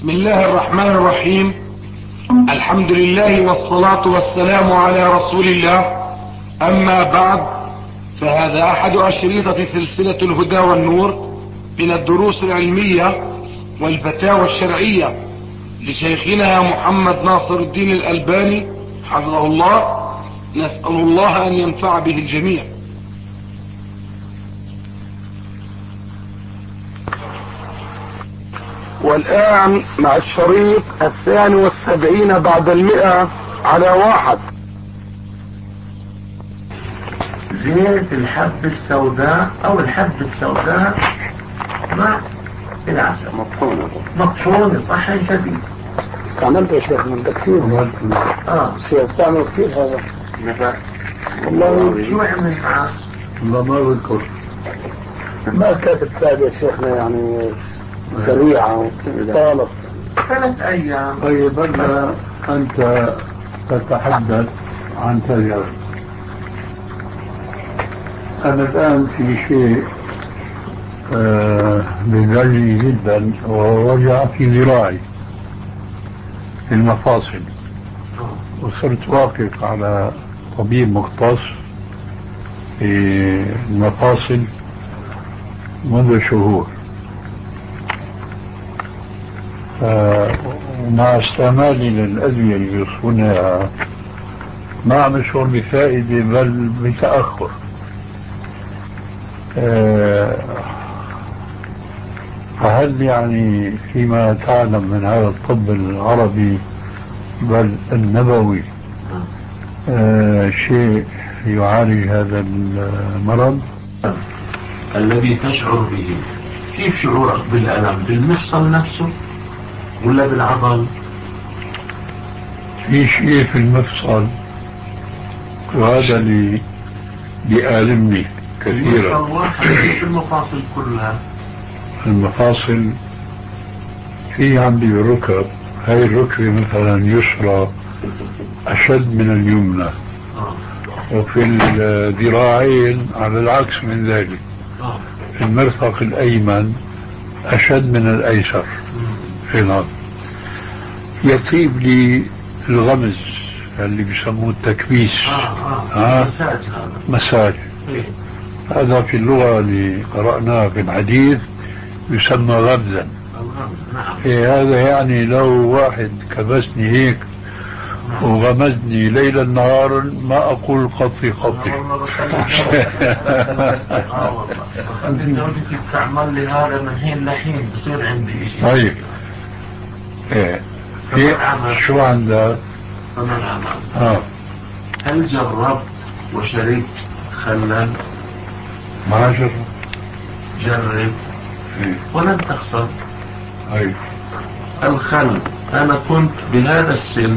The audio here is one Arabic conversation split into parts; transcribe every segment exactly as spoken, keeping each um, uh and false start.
بسم الله الرحمن الرحيم. الحمد لله والصلاة والسلام على رسول الله. أما بعد، فهذا أحد أشريطة سلسلة الهدى والنور من الدروس العلمية والفتاوى الشرعية لشيخنا محمد ناصر الدين الألباني حفظه الله. نسأل الله أن ينفع به الجميع. والآن مع الشريط الثاني والسبعين بعد المئة على واحد. زيت الحب السوداء او الحب السوداء مع العسل مطحونة مطحونة صحي شديد. استعملت يا شيخ من كثير. اه سيستعمل كثير هذا. نفع والله شو عمل معاه؟ والله ما بذكر. ما كانت تابع يا شيخنا، يعني سريعة طالت ثلاث ايام. طيب هلا انت تتحدث عن تجارب. انا الان في شيء بيزعجني جدا، وهو وجع في ذراعي في المفاصل، وصرت واقف على طبيب مختص في المفاصل منذ شهور، ومع استعمالي للأدوية اللي بيوصفونها ما عم يشعر بفائدة بل بتأخر. فهل يعني فيما تعلم من هذا الطب العربي بل النبوي شيء يعالج هذا المرض الذي تشعر به؟ كيف شعورك بالألم؟ بالمفصل نفسه ولا بالعضل؟ في شيء في المفصل، وهذا اللي بيألمني كثيرا. المفصل واحد في المفاصل كلها؟ المفاصل في عندي الركب، هاي الركبة مثلا يسرى أشد من اليمنى، وفي الذراعين على العكس من ذلك، في المرفق الأيمن أشد من الأيسر. هنا يطيب لي الغمز اللي بيسموه التكبيس. آه آه. مساج. هذا مساج. إيه؟ هذا في اللغة اللي قرأناها في الحديث يسمى غمزا. نعم. إيه هذا يعني لو واحد كبسني هيك وغمزني ليلا نهارا ما أقول قطي قطي. اه والله بخلي زوجتي بتعمل لي هذا من حين لحين، بصير عندي شيء. طيب ايه في شو عندك؟ فمن عمل؟ اه هل جربت وشربت خلا؟ ما جرب. جرب ايه ولن تخسر. ايه الخل، أنا كنت بهذا السن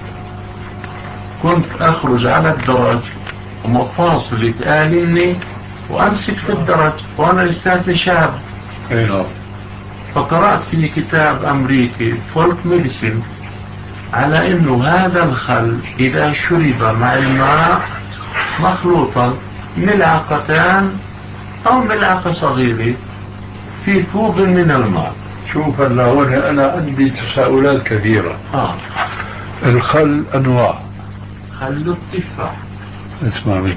كنت أخرج على الدرج ومفاصلي تآلمني وأمسك في الدرج وأنا لساتني شاب. ايه فقرأت في كتاب أمريكي فولك ميديسين على إنه هذا الخل إذا شرب مع الماء مخلوطا ملعقتان أو ملعقة صغيرة في كوب من الماء. شوف هلا هون أنا عندي تساؤلات كثيرة. آه. الخل أنواع. خل التفاح. اسمع مني.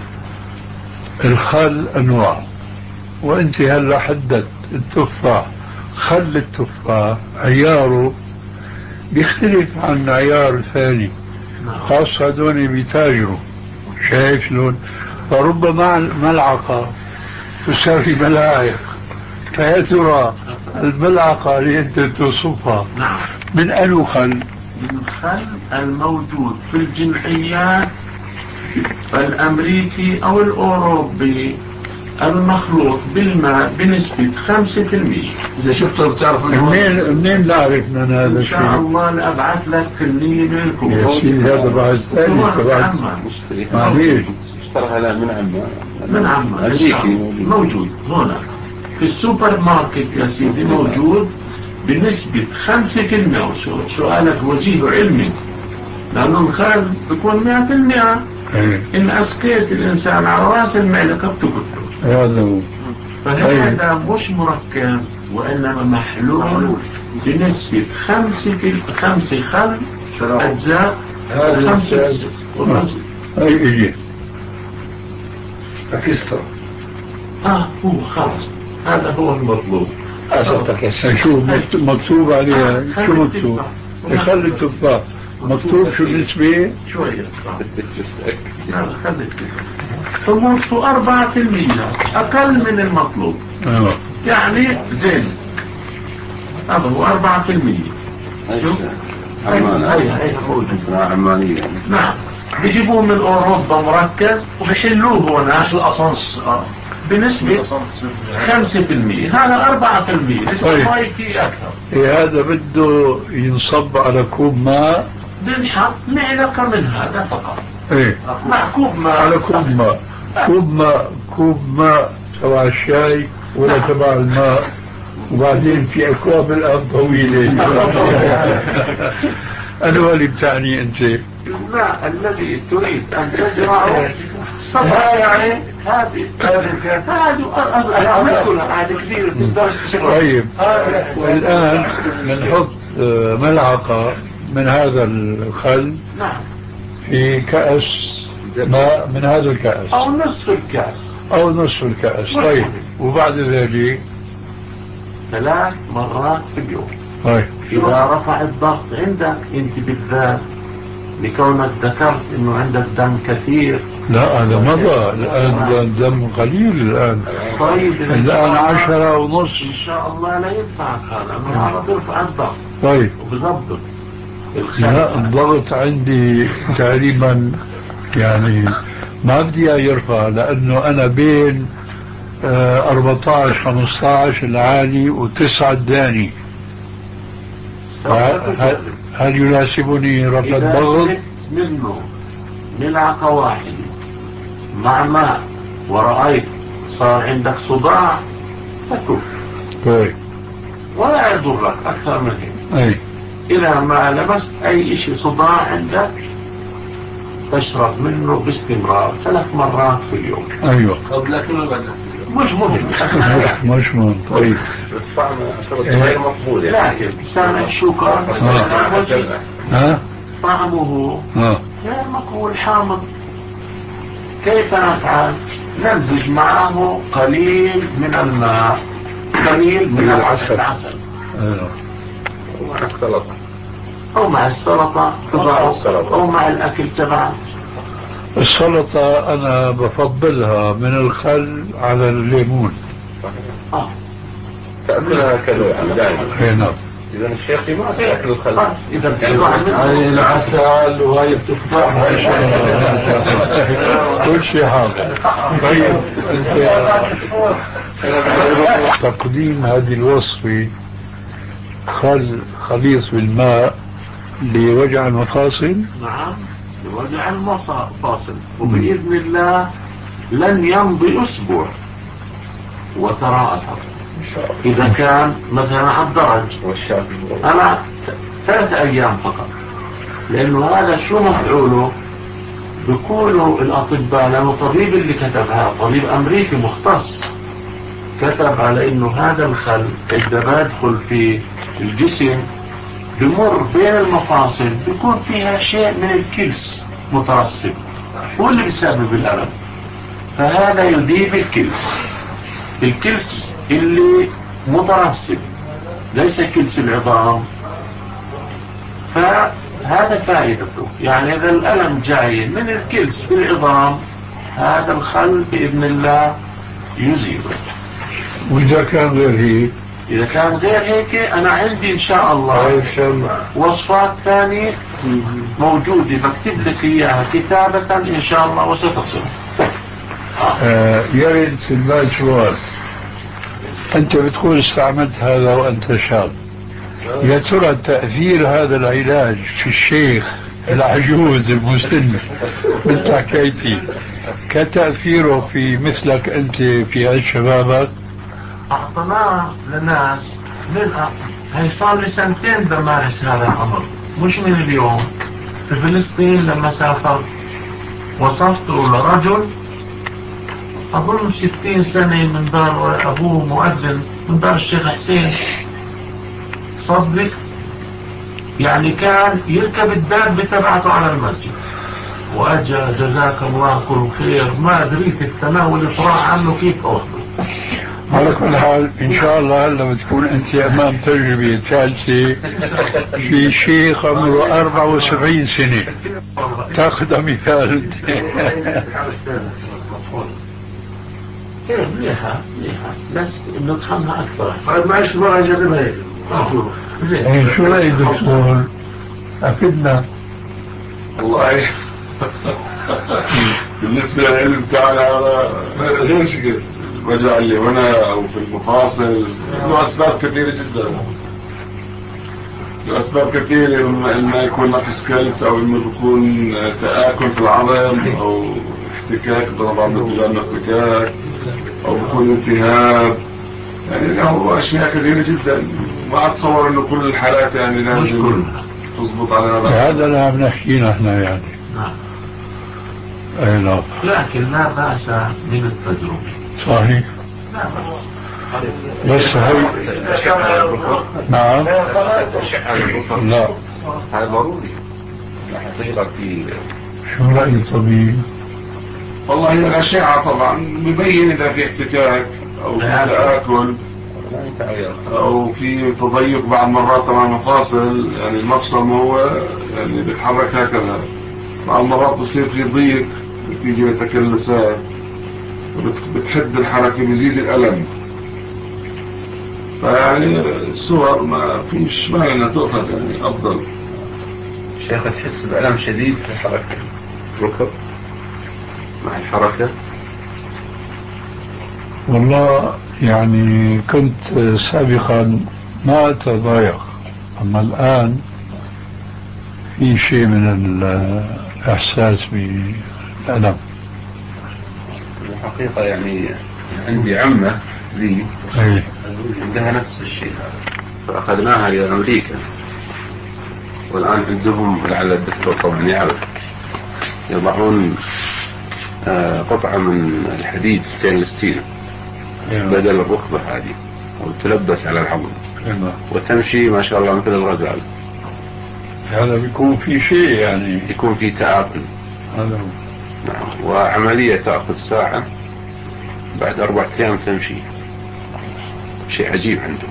الخل أنواع، وأنت هلا حددت التفاح. خل التفاح عياره بيختلف عن عيار الثاني، خاصة هذول بيتاجروا، شايف شلون؟ فربما ملعقة تساوي ملاعق، فيا ترى الملعقة اللي أنت توصفها من أي خل؟ من الخل الموجود في الجمعيات الأمريكي أو الأوروبي المخلوط بالماء بنسبة خمسة في المية. إذا شفته بتعرف منين منين نعرف من هذا الشيء؟ إن شاء الله نبعث لك كمية منكم. يا سيدي هذا بعد ثاني بعد معليش. اشترى هلا من عمان. من عمان أمريكي موجود هنا في السوبر ماركت يا سيدي، موجود بنسبة خمسة في المية. سؤالك وجيه علمي، لأنه الخل بيكون مئة في المئة. إن أسقيت الإنسان على رأس المعلقة بتقتله. هذا فهذا مش مركز وإنما محلول بنسبة خمسة في خمسة خل أجزاء خمسة وخمسة. هاي اجي اكسترا. اه هو خلص هذا هو المطلوب. شو مكتوب عليها؟ شو مكتوب؟ خلي التفاح مكتوب شو النسبة؟ شوية حموضته أربعة في المية أقل من المطلوب. أيوة. يعني زين هذا هو أربعة في المية. عمانية. نعم بيجيبوه من أوروبا مركز وبيحلوه هنا الأصنص بنسبة خمسة في المية. هذا أربعة في المية لسه ماي فيه أكثر. إيه هذا بده ينصب على كوب ماء بنحط معلقة من هذا فقط. ايه مع كوب ماء على كوب ماء. كوب ماء كوب ماء تبع الشاي ولا نعم. تبع الماء. وبعدين في أكواب الآن طويلة. أنا اللي بتعني أنت؟ لا الذي تريد أن تزرعه طبعا يعني هذه هذه هذه كثير تقدرش تشرب. طيب الآن بنحط ملعقة من هذا الخل نعم في كأس ماء من هذا الكأس أو نصف الكأس أو نصف الكأس. طيب وبعد ذلك ثلاث مرات في اليوم. طيب إذا رفع الضغط عندك أنت بالذات لكونك ذكرت إنه عندك دم كثير. لا هذا مضى الآن الدم قليل الآن. طيب الآن عشرة ونص إن شاء الله لا ينفعك هذا لأنه هذا بيرفع الضغط. طيب وبظبط لا الضغط عندي تقريبا يعني ما بدي يرفع لأنه أنا بين أربعة عشر خمسة عشر العالي وتسعة الداني. هل, هل يناسبني رفع الضغط؟ منه ملعقة واحدة مع ماء ورأيت صار عندك صداع فكف. طيب ولا يضرك أكثر من هيك. أي إذا ما لمست أي شيء صداع عندك تشرب منه باستمرار ثلاث مرات في اليوم. أيوة قبل أكل ولا مش مهم. مش مهم. طيب بس طعمه غير مقبول يعني. لكن سامع الشوكر ها طعمه ها غير مقبول حامض. كيف نفعل؟ نمزج معه قليل من الماء قليل من العسل أيوة. ومع السلطة أو مع السلطة أو مع الأكل تبعه. السلطة أنا بفضلها من الخل على الليمون. آه. تأكلها كله يعني دائما. نعم. إذا الشيخ ما تأكل الخل. آه. إذا بتطلع هاي العسل وهاي التفاح كل شيء حاضر. طيب تقديم هذه الوصفة خل خليط بالماء لوجع المفاصل. نعم لوجع المفاصل وبإذن الله لن يمضي أسبوع وترى أثر. إذا كان مثلا على الدرج أنا ثلاث أيام فقط لأنه هذا شو مفعوله بيقولوا الأطباء لأنه الطبيب اللي كتبها طبيب أمريكي مختص كتب على إنه هذا الخل إذا بدخل في الجسم بمر بين المفاصل بيكون فيها شيء من الكلس مترسب هو اللي بيسبب الألم. فهذا يذيب الكلس الكلس اللي مترسب ليس كلس العظام. فهذا فائدته يعني إذا الألم جاي من الكلس في العظام هذا الخل بإذن الله يزيله. وإذا كان غير هيك إذا كان غير هيك أنا عندي إن شاء الله وصفات ثانية موجودة بكتب لك إياها كتابة إن شاء الله وستصل. آه يرد في البال سؤال. أنت بتقول استعملت هذا وأنت شاب. يا ترى تأثير هذا العلاج في الشيخ العجوز المسن مثل حكايتي كتأثيره في مثلك أنت في عز شبابك؟ أعطناه لناس من هي صار لي سنتين بمارس هذا الأمر مش من اليوم. في فلسطين لما سافرت وصفته لرجل أظن ستين سنة من دار أبوه مؤذن من دار الشيخ حسين صدق يعني كان يركب الدابة تبعته على المسجد، واجا جزاك الله كل خير ما دريت التناول يطرح عنه كيف اخذه. على كل حال ان شاء الله هلا بتكون انت امام تجربه ثالثه في شيخ عمره أربعة وسبعين سنه تاخذ مثال. ايه مليحة مليحة بس نطحنها اكثر. بعد ما عشت مرة جربها هيك. يعني شو رأي دكتور؟ افدنا. والله بالنسبة للعلم بتاعنا هذا ما غير شيء الوجع اللي هنا او في المفاصل له اسباب كثيرة جدا، له اسباب كثيرة، اما يكون نقص كالس او انه يكون تآكل في العظم او احتكاك طبعا مثل احتكاك او بيكون التهاب، يعني له اشياء كثيرة جدا. ما اتصور انه كل الحالات يعني لازم تضبط على هذا. هذا اللي عم نحكي نحن يعني. نعم. اي نعم. لكن لا بأس من التجربة. صحيح. لا بس هي نعم. لا هذا ضروري. حقيقة في شو رأي الطبيب؟ والله هي الأشعة طبعا مبين إذا في احتكاك أو في تآكل أو في تضيق بعض مرات طبعا مفاصل، يعني المفصل هو يعني بيتحرك هكذا، بعض مرات بصير في ضيق نتيجة لتكلسات بتحد الحركة بيزيد الألم. فيعني الصور ما فيش معنى انها تؤخذ يعني افضل. شيخ تحس بألم شديد في الحركة ركب مع الحركة؟ والله يعني كنت سابقا ما أتضايق، أما الآن في شيء من الإحساس بالألم. الحقيقة يعني عندي عمة لي أيه. عندها نفس الشيء، فأخذناها إلى أمريكا، والآن عندهم لعل الدكتور طبعا يعرف يضعون آه قطعة من الحديد ستينلس ستيل بدل الركبة هذه، وتلبس على العظم وتمشي ما شاء الله مثل الغزال. هذا بيكون في شيء يعني يكون في تآكل. هذا نعم. وعملية تأخذ ساعة، بعد أربعة أيام تمشي. شيء عجيب عنده.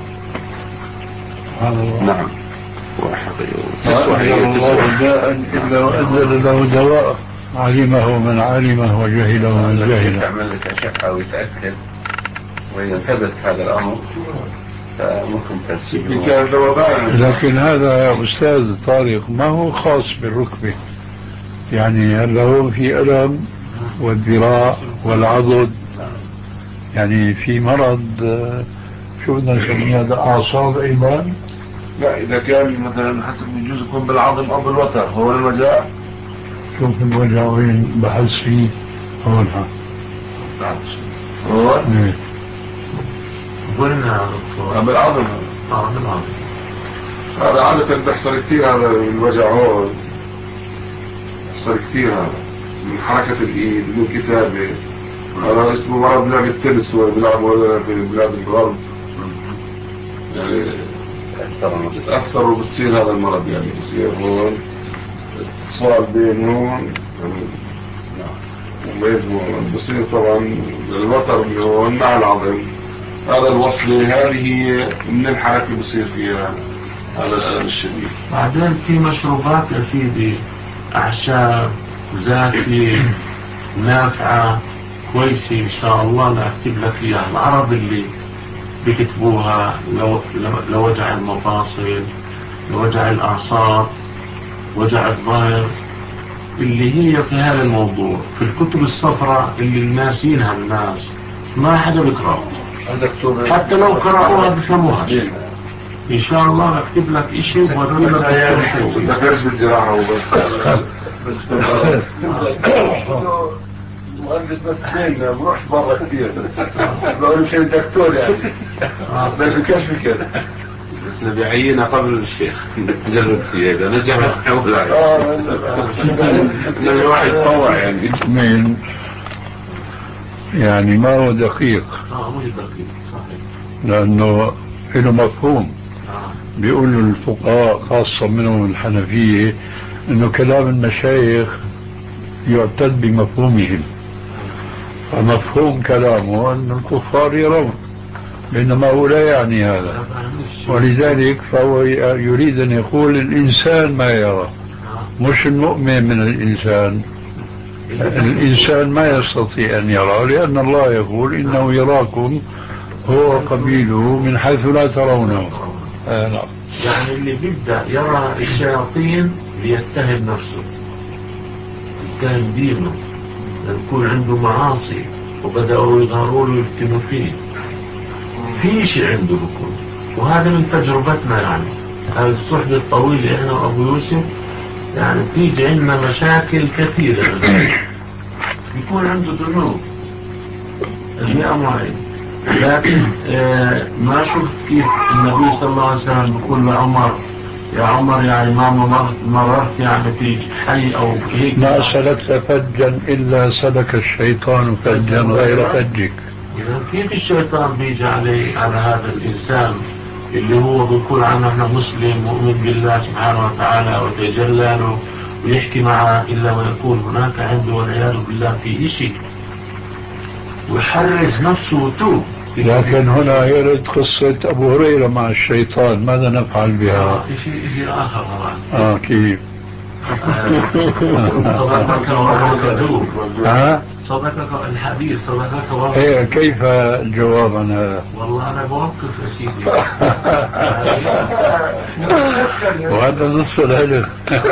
هذا نعم. تسوى هي تسوى إلا وأنزل له دواء علمه من علمه وجهله من جهله. تعمل لك أشعة ويتأكد وإذا ثبت هذا الأمر فممكن تسيب. لكن هذا يا أستاذ طارق ما هو خاص بالركبة، يعني هل هو في ألم والذراع والعضد، يعني في مرض شو بدنا نسميه هذا أعصاب أيضا؟ لا إذا كان مثلا حسب يجوز يكون بالعظم أو بالوتر. هو الوجع شوف الوجع وين بحس فيه هونها هو ايه قلنا بالعظم. اه بالعظم. هذا عادة بيحصل كثير، هذا الوجع هون بيحصل كثير، هذا من حركة الإيد من الكتابة. هذا اسمه مرض لعب التنس وبيلعبوا في بلاد الغرب، يعني بتأثر وبتصير هذا المرض، يعني بصير هون اتصال بين هون وبين هون، بصير طبعا الوتر اللي هون مع العظم، هذا الوصلة هذه من الحركة بصير فيها هذا الألم الشديد. بعدين في مشروبات يا سيدي أعشاب زاكية نافعة كويسة إن شاء الله لا أكتب لك إياها. العرب اللي بيكتبوها لو لوجع المفاصل، لوجع الأعصاب، وجع الظهر، اللي هي في هذا الموضوع في الكتب الصفراء اللي الناسينها الناس ما حدا بيقرأ، حتى لو قرأوها بفهموها. إن شاء الله أكتب لك إشي وأقول لك ما كانش بالجراحة وبس. مهندس مسكين بروح برا كثير بقول شيء دكتور يعني زي بكشف كده، بس نبي عينة قبل الشيخ نجرب فيه إذا نجح نحول عليه. اه نبي واحد طوع يعني من يعني ما هو دقيق اه مو دقيق صحيح لأنه له مفهوم. بيقولوا الفقهاء خاصة منهم الحنفية انه كلام المشايخ يعتد بمفهومهم، فمفهوم كلامه ان الكفار يرون، بينما هو لا يعني هذا، ولذلك فهو يريد ان يقول الانسان ما يرى، مش المؤمن من الانسان. الانسان ما يستطيع ان يرى، لان الله يقول انه يراكم هو قبيله من حيث لا ترونه. آه لا. يعني اللي بيبدأ يرى الشياطين ليتهم نفسه، يتهم دينه، يكون عنده معاصي وبدأوا يظهروا له يفتنوا فيه، في شيء عنده بكون. وهذا من تجربتنا، يعني هذا الصحبة الطويلة احنا وابو يوسف، يعني بتيجي عندنا مشاكل كثيرة. يكون عنده ذنوب اشياء معينة، لكن آه ما شفت كيف النبي صلى الله عليه وسلم يقول لعمر يا عمر يعني ما مررت, مررت يعني في حي او هيك، ما سلكت فجا الا سلك الشيطان فجا غير فجك. إذا كيف الشيطان بيجي عليه على هذا الإنسان اللي هو بيقول عنه احنا مسلم مؤمن بالله سبحانه وتعالى وتجلى له ويحكي معه، إلا ويكون هناك عنده والعياذ بالله في إشي ويحرز نفسه وتوب. لكن هنا يرد قصة أبو هريرة مع الشيطان، ماذا نفعل بها؟ آه إشي إشي آخر طبعا. آه كيف؟ صدقك وربك ذوب. ها؟ صدقك الحديث صدقك وربك. ايه كيف الجواب عن هذا؟ والله أنا بوقف يا سيدي. وهذا نصف العلم.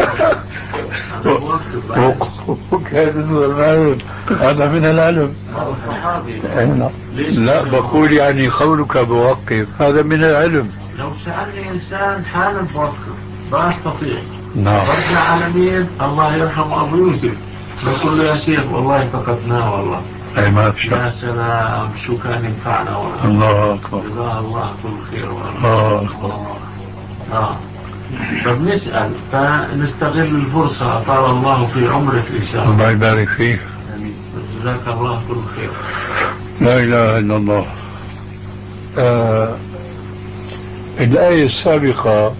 وكيف نصف العلم؟ هذا من العلم. لا بقول يعني قولك بوقف هذا من العلم. لو سألني إنسان حالا بوقف ما أستطيع. نعم. برجع على مين؟ الله يرحم أبو يوسف، بقول له يا شيخ والله فقدناه والله. أي ما في شك. يا سلام شو كان ينفعنا والله. الله أكبر. جزاه الله كل خير والله. الله أكبر. آه. فبنسأل فنستغل الفرصة، أطال الله في عمرك إن شاء الله. الله يبارك فيك. جزاك الله كل خير. لا إله إلا الله. آه الآية السابقة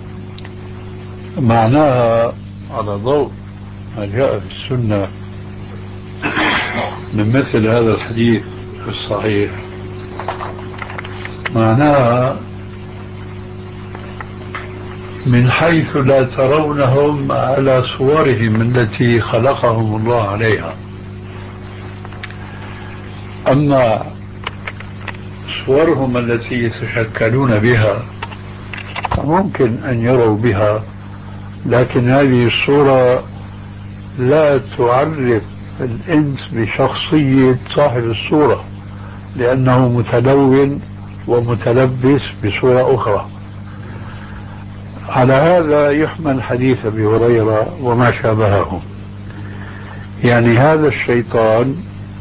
معناها على ضوء ما جاء في السنة من مثل هذا الحديث الصحيح، معناها من حيث لا ترونهم على صورهم التي خلقهم الله عليها. أما صورهم التي يتشكلون بها ممكن أن يروا بها، لكن هذه الصورة لا تعرف الإنس بشخصية صاحب الصورة، لأنه متلون ومتلبس بصورة أخرى. على هذا يحمل حديث أبي هريرة وما شابهه، يعني هذا الشيطان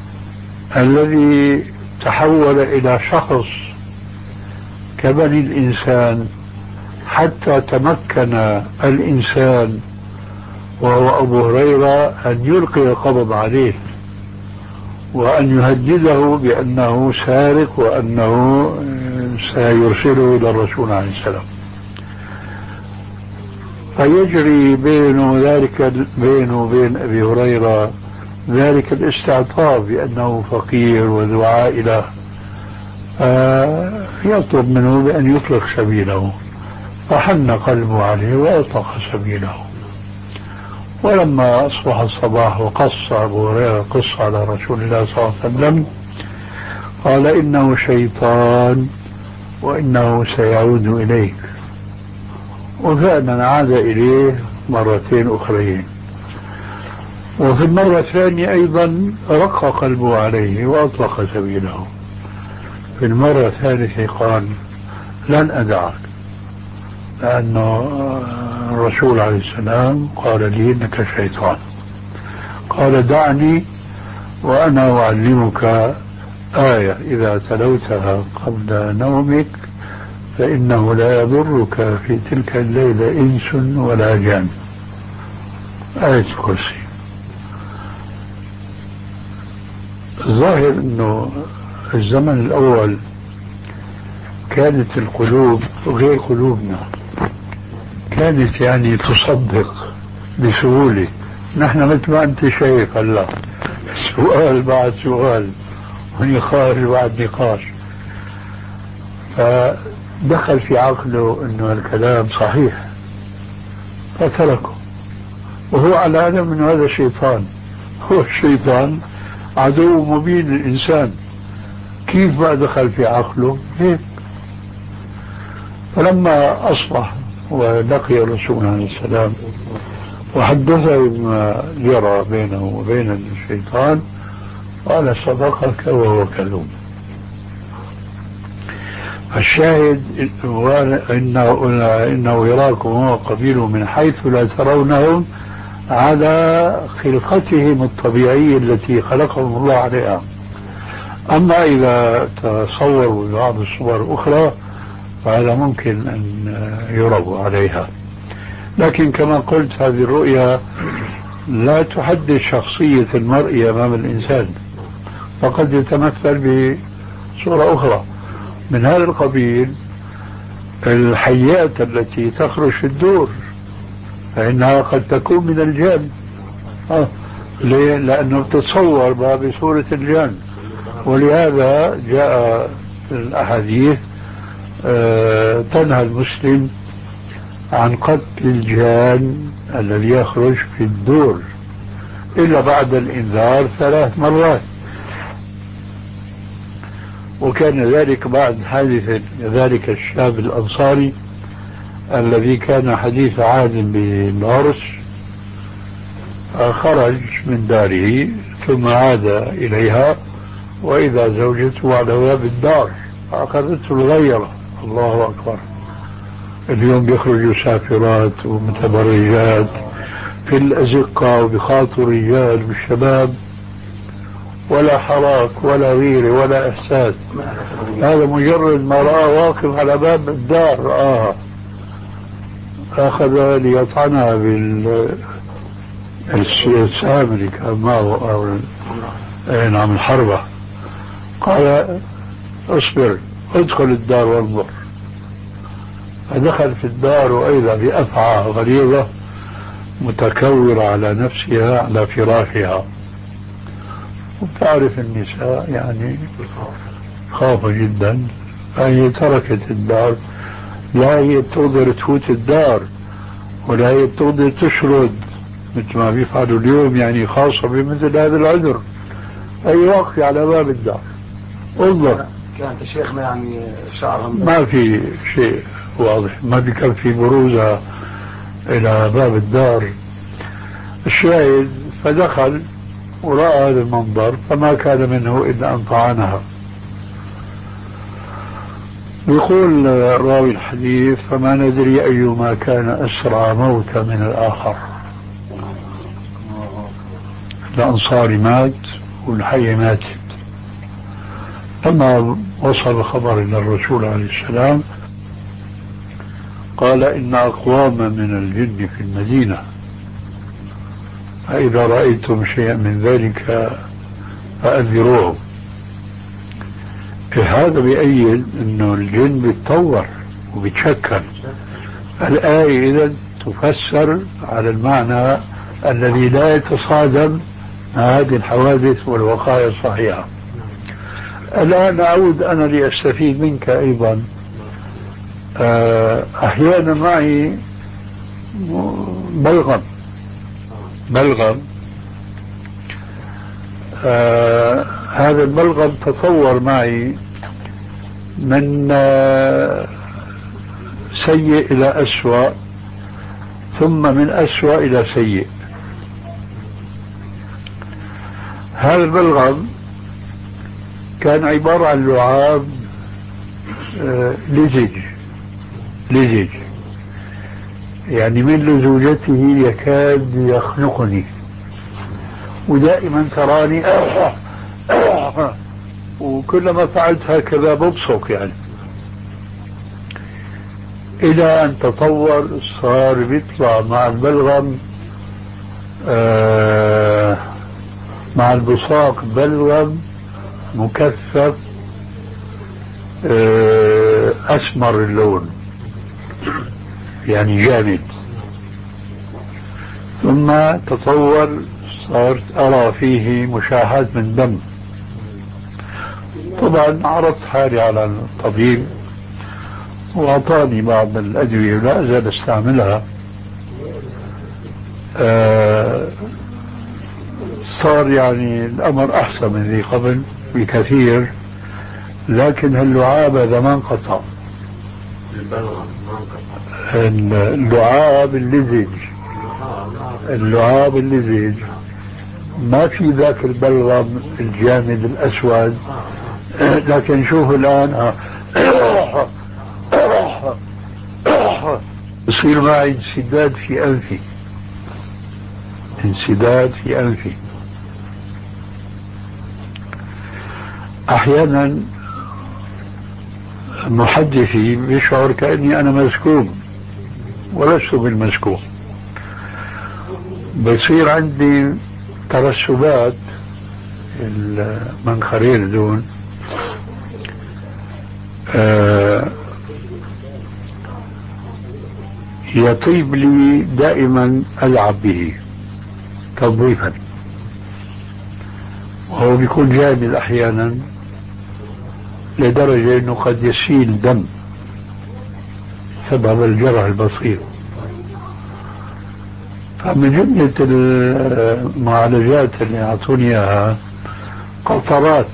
الذي تحول إلى شخص كبني الإنسان حتى تمكن الإنسان وهو أبو هريرة أن يلقي القبض عليه وأن يهدده بأنه سارق وأنه سيرسله إلى الرسول عليه السلام. فيجري بينه ذلك بينه وبين أبي هريرة ذلك الاستعطاف بأنه فقير وذو عائلة، يطلب منه بأن يطلق سبيله، فحن قلبه عليه وأطلق سبيله. ولما أصبح الصباح وقص أبو هريرة قص على رسول الله صلى الله عليه وسلم قال إنه شيطان وإنه سيعود إليك، وفعلا عاد إليه مرتين أخرين، وفي المرة الثانية أيضا رق قلبه عليه وأطلق سبيله. في المرة الثالثة قال لن أدعك، لأن الرسول عليه السلام قال لي إنك شيطان. قال دعني وأنا أعلمك آية إذا تلوتها قبل نومك فإنه لا يضرك في تلك الليلة إنس ولا جان. آية الكرسي. الظاهر أنه في الزمن الأول كانت القلوب غير قلوبنا، كانت يعني تصدق بسهولة. نحن مثل ما أنت شايف هلا سؤال بعد سؤال ونقاش بعد نقاش، فدخل في عقله أنه الكلام صحيح فتركه، وهو على علم أنه هذا شيطان. هو الشيطان عدو مبين للإنسان، كيف ما دخل في عقله هيك. فلما أصبح ولقي الرسول عليه السلام وحدثه بما يرى بينه وبين الشيطان قال صدقك وهو كذوب. الشاهد إنه, إنه يراكم هو قبيله من حيث لا ترونهم على خلقتهم الطبيعية التي خلقهم الله عليها. أما إذا تصوروا بعض الصور الأخرى فهذا ممكن أن يروا عليها، لكن كما قلت هذه الرؤيا لا تحدد شخصية المرء أمام الإنسان، فقد يتمثل بصورة أخرى. من هذا القبيل الحيات التي تخرج في الدور فإنها قد تكون من الجان. آه. ليه؟ لأنه تتصور بصورة الجان، ولهذا جاء الأحاديث آه تنهى المسلم عن قتل الجان الذي يخرج في الدور إلا بعد الإنذار ثلاث مرات. وكان ذلك بعد حادث ذلك الشاب الأنصاري الذي كان حديث عهد بالعرس، خرج من داره ثم عاد إليها وإذا زوجته على باب الدار فأخذته الغيرة. الله أكبر. اليوم بيخرجوا سافرات ومتبرجات في الأزقة وبخاطر رجال بالشباب ولا حراك ولا غيرة ولا إحساس. هذا مجرد ما رأى واقف على باب الدار رآها، أخذ ليطعنها بالسهام اللي كان معه أو نعم الحربة. قال اصبر ادخل الدار وانظر. فدخل في الدار وإذا بأفعى غليظة متكورة على نفسها على فراشها. وتعرف النساء يعني خافوا جدا، فهي تركت الدار. لا هي بتقدر تفوت الدار ولا هي بتقدر تشرد مثل ما بيفعلوا اليوم، يعني خاصة بمثل هذا العذر. أي واقفة على باب الدار انظر. كانت شيخنا يعني شعرها ما في شيء واضح، ما كان في بروزة إلى باب الدار. الشاهد فدخل ورأى هذا المنظر فما كان منه إلا أن طعنها. يقول راوي الحديث فما ندري أيما كان أسرع موتا من الآخر. الأنصاري مات والحي ماتت. لما وصل الخبر إلى الرسول عليه السلام قال إن أقواما من الجن في المدينة فإذا رأيتم شيئا من ذلك فأنذروه. هذا بيأيد أنه الجن بيتطور وبيتشكل. الآية إذا تفسر على المعنى الذي لا يتصادم مع هذه الحوادث والوقائع الصحيحة. الآن أعود أنا لأستفيد منك أيضا. أحيانا معي بلغم بلغم آه هذا البلغم تطور معي من آه سيء إلى أسوأ ثم من أسوأ إلى سيء. هذا البلغم كان عبارة عن لعاب آه لزج لزج يعني من لزوجته يكاد يخنقني، ودائما تراني وكلما فعلت هكذا ببصق يعني، إلى أن تطور صار بيطلع مع البلغم آه مع البصاق بلغم مكثف آه أسمر اللون يعني جامد، ثم تطور صارت أرى فيه مشاحات من دم. طبعا عرضت حالي على الطبيب وأعطاني بعض الأدوية لا أزال أستعملها. آه صار يعني الأمر أحسن من ذي قبل بكثير، لكن اللعاب هذا ما انقطع. اللعاب اللزج اللعاب اللزج ما في ذاك البلغم الجامد الأسود، لكن شوف الآن يصير معي انسداد في أنفي، انسداد في أنفي. أحيانا محدثي بيشعر كأني أنا مسكوم ولست بالمسكوم، بصير عندي ترسبات المنخرين دون آه يطيب لي دائما ألعب به تضيفا، وهو بيكون جامد أحيانا لدرجة أنه قد يسيل دم سبب الجرح البسيط. فمن جملة المعالجات اللي أعطوني إياها قطرات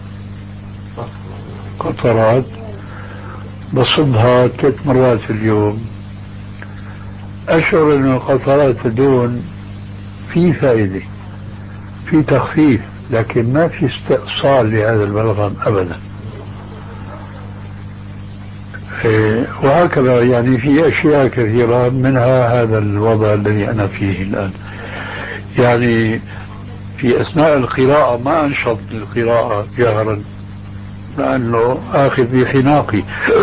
قطرات بصبها ثلاث مرات في اليوم. أشعر أن القطرات دون في فائدة، في تخفيف، لكن ما في استئصال لهذا البلغم أبدا. وهكذا يعني في أشياء كثيرة، منها هذا الوضع الذي أنا فيه الآن. يعني في أثناء القراءة ما أنشط القراءة جهرا لأنه آخذ بخناقي،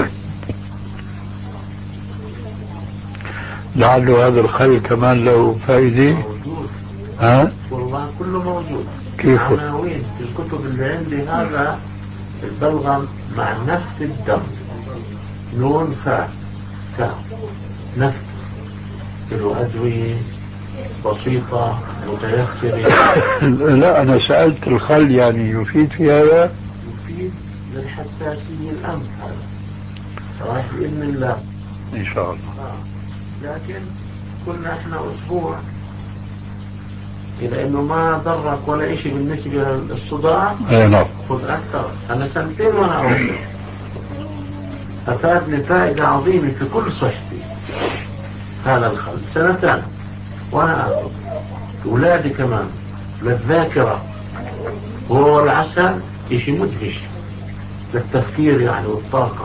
لعله هذا الخل كمان له فائدة. ها؟ والله كله موجود. كيف؟ عناوين في الكتب اللي عندي هذا البلغم مع نفس الدم، نون فا كا نفس الأدوية بسيطة متيسرة. لا أنا سألت الخل يعني يفيد في هذا؟ يفيد للحساسية الأنف هذا راح بإذن الله إن شاء الله. آه. لكن كنا احنا أسبوع إذا إنه ما ضرك ولا إشي بالنسبة للصداع نعم خذ أكثر. أنا سنتين وأنا أوصل أفادني فائدة عظيمة في كل صحتي هذا الخل، سنتين وأنا أخذ. أولادي كمان للذاكرة، وهو العسل إشي مدهش للتفكير يعني والطاقة.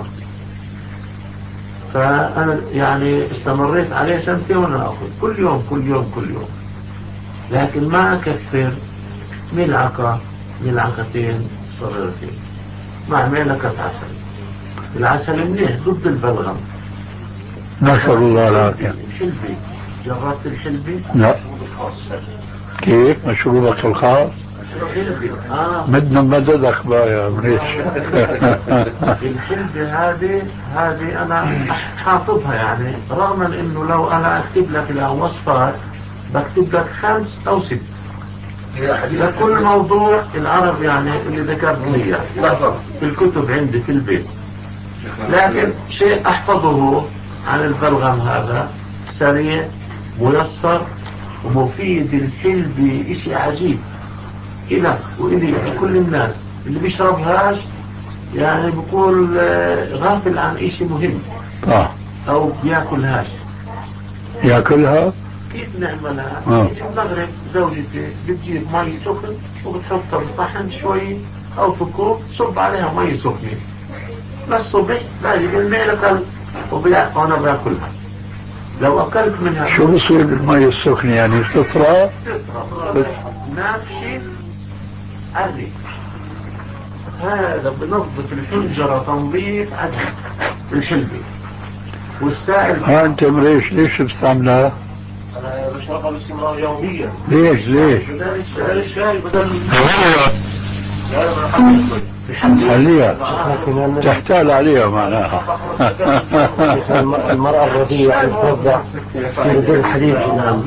فأنا يعني استمريت عليه سنتين وأنا أخذ كل يوم كل يوم كل يوم، لكن ما أكثر ملعقة ملعقتين صغيرتين مع ملعقة عسل. العسل منيح ضد البلغم. نسأل الله العافية. الحلبي، جربت الحلبي؟ لا. كيف مشروبك الخاص؟ آه. بدنا مدد أخبايا مريش. الحلبي هذه هذه أنا حاطبها يعني، رغم إنه لو أنا أكتب لك الوصفات بكتب لك خمس أو ست لكل موضوع العرب يعني اللي ذكرت لي في الكتب عندي في البيت، لكن شيء أحفظه عن البلغم هذا سريع ميسر ومفيد. الحلبي إشي عجيب إلى وإلي لكل الناس اللي بيشربهاش يعني بيقول غافل عن إشي مهم آه. أو بياكلهاش. ياكلها كيف نعملها؟ آه. في المغرب زوجتي بتجيب مي سخن وبتحطها بصحن شوي أو في كوب، صب عليها مي سخنة للصبح باجي بالمعلقة وأنا باكلها. لو أكلت منها شو بصير بالمي السخنة يعني تطرى؟ تطرى نافشة عري. هذا بنظف الحنجرة تنظيف عجيب الحلبي. والسائل ها أنت مريش ليش بتستعملها؟ أنا بشربها باستمرار يوميا. ليش ليش؟ بدل الشاي بدل خليها تحتال عليها معناها. المرأة الرضيعة الفضة تصير دين حديث.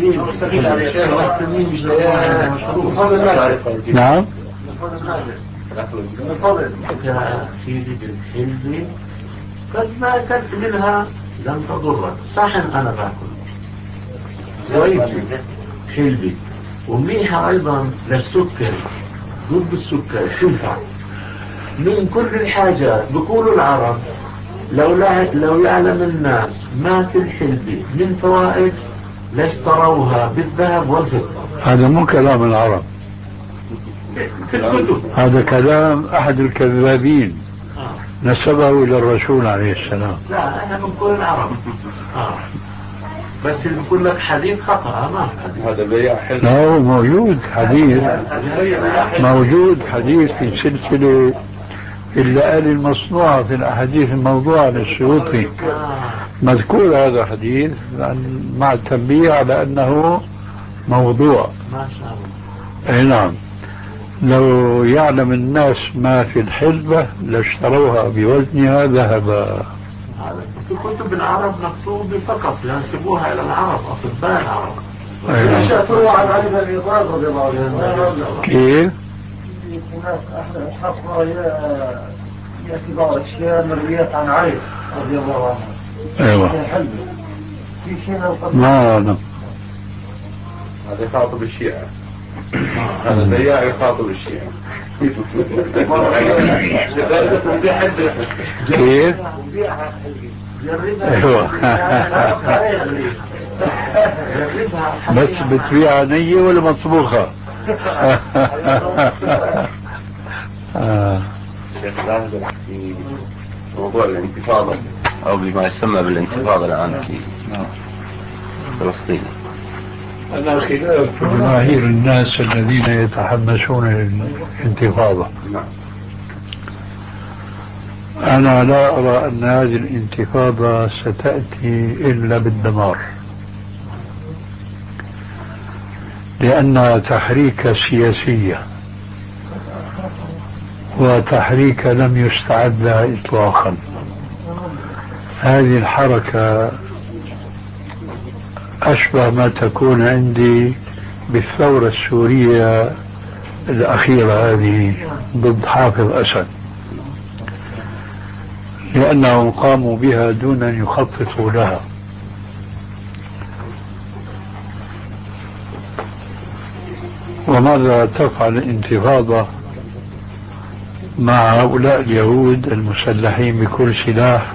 نعم. سيدي بالحلبي قد ما أكلت منها لم تضرك. صحن أنا باكل كويسة حلبي ومنيحة أيضا للسكر، ضد السكر تنفع من كل الحاجات. بيقولوا العرب لو, لو يعلم الناس ما في الحلبي من فوائد لاشتروها بالذهب والفضة. هذا مو كلام العرب، في الكتب. هذا كلام أحد الكذابين نسبه إلى الرسول عليه السلام. لا أنا بنقول العرب آه. بس اللي بقول لك حديث خطأ ما هذا بيع حلو. لا هو موجود حديث، موجود حديث في سلسلة اللآل المصنوعة في الأحاديث الموضوعة للسيوطي، مذكور هذا الحديث مع التنبيه على أنه موضوع. ما شاء الله. أي نعم. لو يعلم الناس ما في الحلبة لاشتروها بوزنها ذهبا. في كتب العرب مكتوب فقط ينسبوها إلى العرب، أطباء العرب. شافوا عن علي بن أبي طالب رضي الله عنه. كيف؟ هناك أحد أصحاب يأتي بعض الأشياء مرويات عن علي رضي الله عنه. أيوة. في شيء ما أعلم. هذا يخاطب الشيعة. هذا بياع يخاطب الشيعة. كيف؟ ايوه. بس بتبيع نية ولا مطبوخة؟ شيخ لاحظ في موضوع الانتفاضة أو بما يسمى بالانتفاضة الآن في فلسطين. أنا خلاف جماهير الناس الذين يتحمسون للانتفاضة. أنا لا أرى أن هذه الانتفاضة ستأتي إلا بالدمار، لأنها تحريك سياسية وتحريك لم يستعد لها إطلاقا. هذه الحركة أشبه ما تكون عندي بالثورة السورية الأخيرة هذه ضد حافظ أسد، لأنهم قاموا بها دون أن يخططوا لها. وماذا تفعل الانتفاضة مع هؤلاء اليهود المسلحين بكل سلاح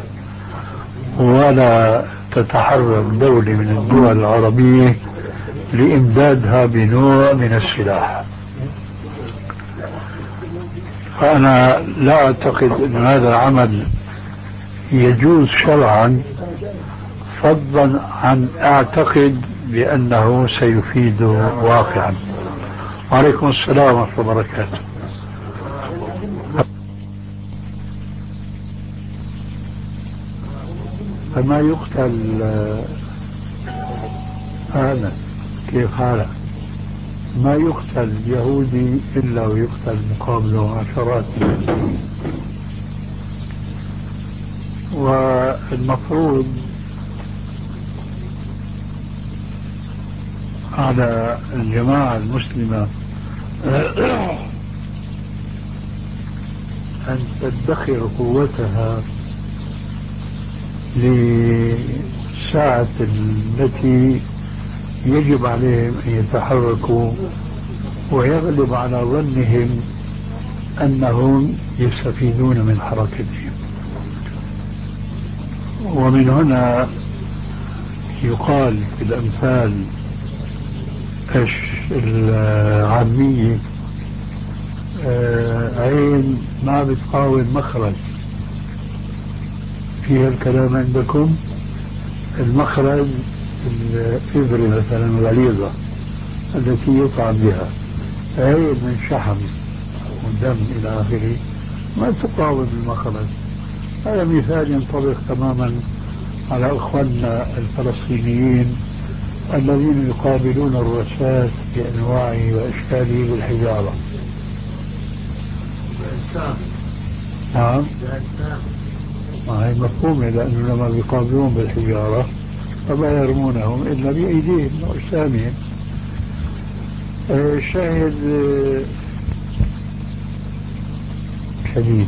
ولا تتحرك دولة من الدول العربية لإمدادها بنوع من السلاح؟ فأنا لا أعتقد أن هذا العمل يجوز شرعا، فضلا عن أعتقد بأنه سيفيد واقعا. وعليكم السلام ورحمة الله وبركاته. فما يقتل هذا كيف حاله؟ ما يقتل يهودي إلا ويقتل مقابله عشرات. والمفروض على الجماعة المسلمة أن تدخر قوتها للساعة التي يجب عليهم أن يتحركوا ويغلب على ظنهم أنهم يستفيدون من حركتهم. ومن هنا يقال في الأمثال العامية عين ما بتقاوم مخرج. فيها الكلام عندكم المخرج الإبرة مثلا الغليظة التي يطعم بها، عين من شحم ودم إلى آخره ما تقاوم المخرج. هذا مثال ينطبق تماما على أخواننا الفلسطينيين الذين يقابلون الرشاش بأنواعه وأشكاله بالحجارة. نعم ما هي مفهومة، لأنه لما بيقابلون بالحجارة فما يرمونهم إلا بأيديهم وأجسامهم. الشاهد شديد.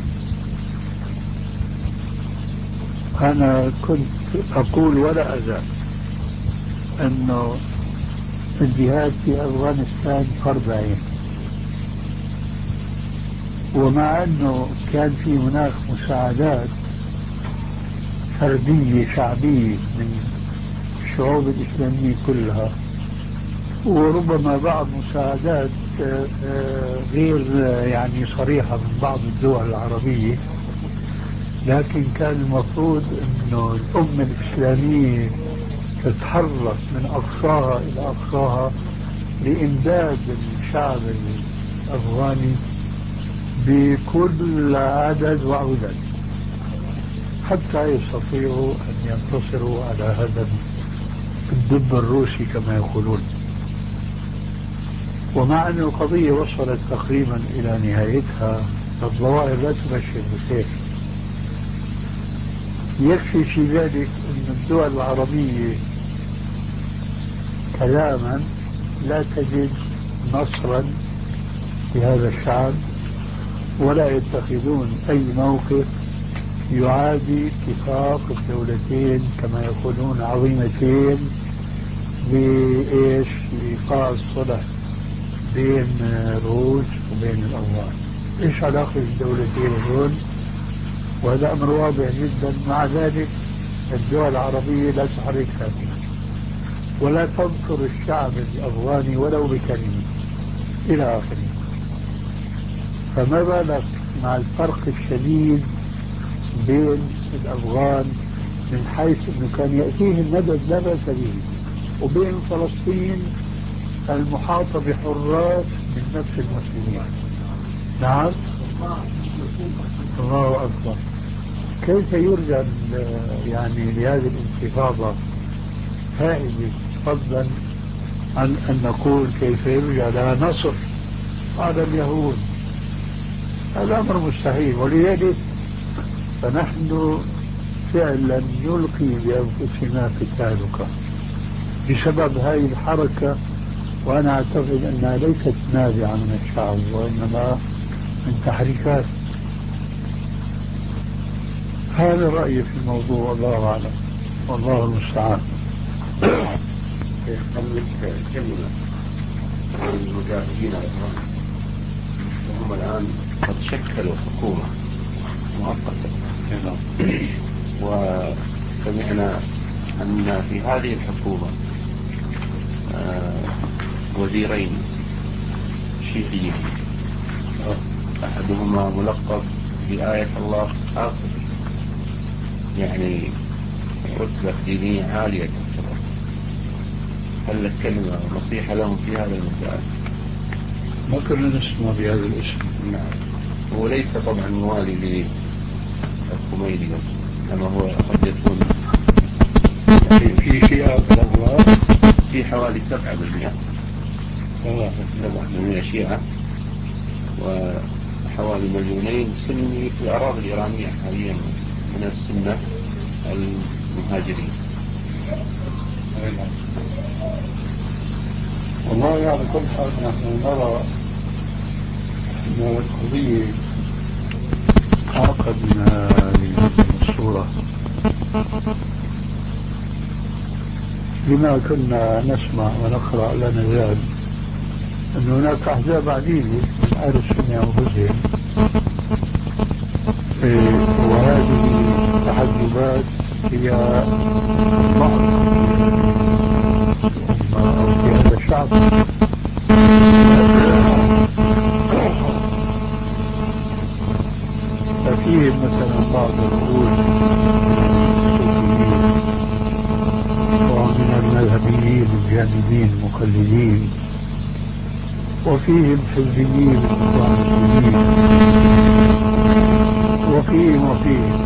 أنا كنت أقول ولا أزال أنه الجهاد في أفغانستان فرض عين، ومع أنه كان في هناك مساعدات فردية شعبية من الشعوب الإسلامية كلها، وربما بعض مساعدات غير يعني صريحة من بعض الدول العربية، لكن كان المفروض أنه الأمة الإسلامية تتحرك من أقصاها إلى أقصاها لإمداد الشعب الأفغاني بكل عدد وعدد حتى يستطيعوا أن ينتصروا على هذا الدب الروسي كما يقولون. ومع أن القضية وصلت تقريبا إلى نهايتها فالظواهر لا تبشر بخير. يكفي في ذلك أن الدول العربية كلاما لا تجد نصرا لهذا الشعب، ولا يتخذون أي موقف يعادي اتفاق الدولتين كما يقولون عظيمتين بإيش لإيقاع الصلح بين الروس وبين الأفغان. إيش علاقة الدولتين هون؟ وهذا أمر واضح جدا. مع ذلك الدول العربية لا تحرك ساكنة ولا تنصر الشعب الأفغاني ولو بكلمة إلى آخره. فما بالك مع الفرق الشديد بين الأفغان من حيث أنه كان يأتيه المدد لا بأس به، وبين فلسطين المحاطة بحراس من نفس المسلمين. نعم الله أكبر. كيف يرجى يعني لهذه الانتفاضة فائدة، فضلا عن أن نقول كيف يرجى لها نصر على اليهود؟ هذا أمر مستحيل. ولذلك فنحن فعلا نلقي بأنفسنا في التهلكة بسبب هذه الحركة، وأنا أعتقد أنها ليست نابعة من الشعب وإنما من تحريكات. هذا رأيي في الموضوع، الله أعلم والله المستعان. خليك كلمة عن المجاهدين وهم الآن قد شكلوا حكومة مؤقتة، وسمعنا أن في هذه الحكومة وزيرين شيعيين، أحدهما ملقب بآية الله عاصم، يعني رتبة دينية عالية تعتبر. هل لك كلمة نصيحة لهم في هذا المجال؟ ما كنا نسمع بهذا الاسم. نعم. هو ليس طبعا موالي للخميني، إنما هو قد يكون في شيعة في الأفغان في حوالي سبعة بالمئة سبعة بالمئة شيعة، وحوالي مليونين سني في الأراضي الإيرانية حاليا من السنة المهاجرين. والله يعني كل حال نحن نرى أن القضية أعقد من هذه الصورة. لما كنا نسمع ونقرأ لا نزال أن هناك أحزاب عديدة من أهل السنة أنفسهم، وهذه التحزبات هي معظم في هذا الشعب. ففيهم مثلا بعض الرؤوس ومن المذهبيين الجانبين المقلدين، وفيهم حزبيين ومسلمين، وفيهم وفيهم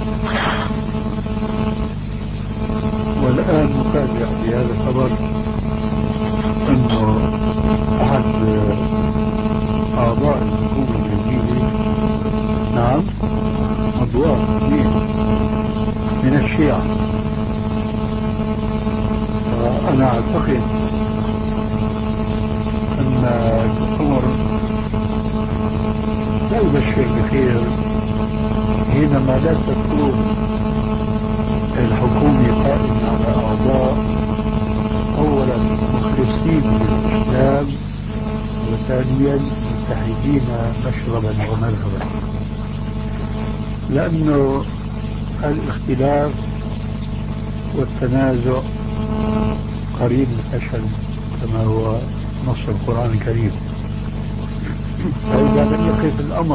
والآن مفاجئ بهذا الخبر أنه أحد أعضاء الحكومة الجديدة أعتقد أن الأمر لا يبشر بخير حينما لا تكون الحكومة قائمة على أعضاء أولا مخلصين للإسلام، وثانيا متحدين مشربا ومذهبا، لأنه الاختلاف والتنازع قريب الفشل كما هو نص القرآن الكريم. فإذا لم يقف الأمر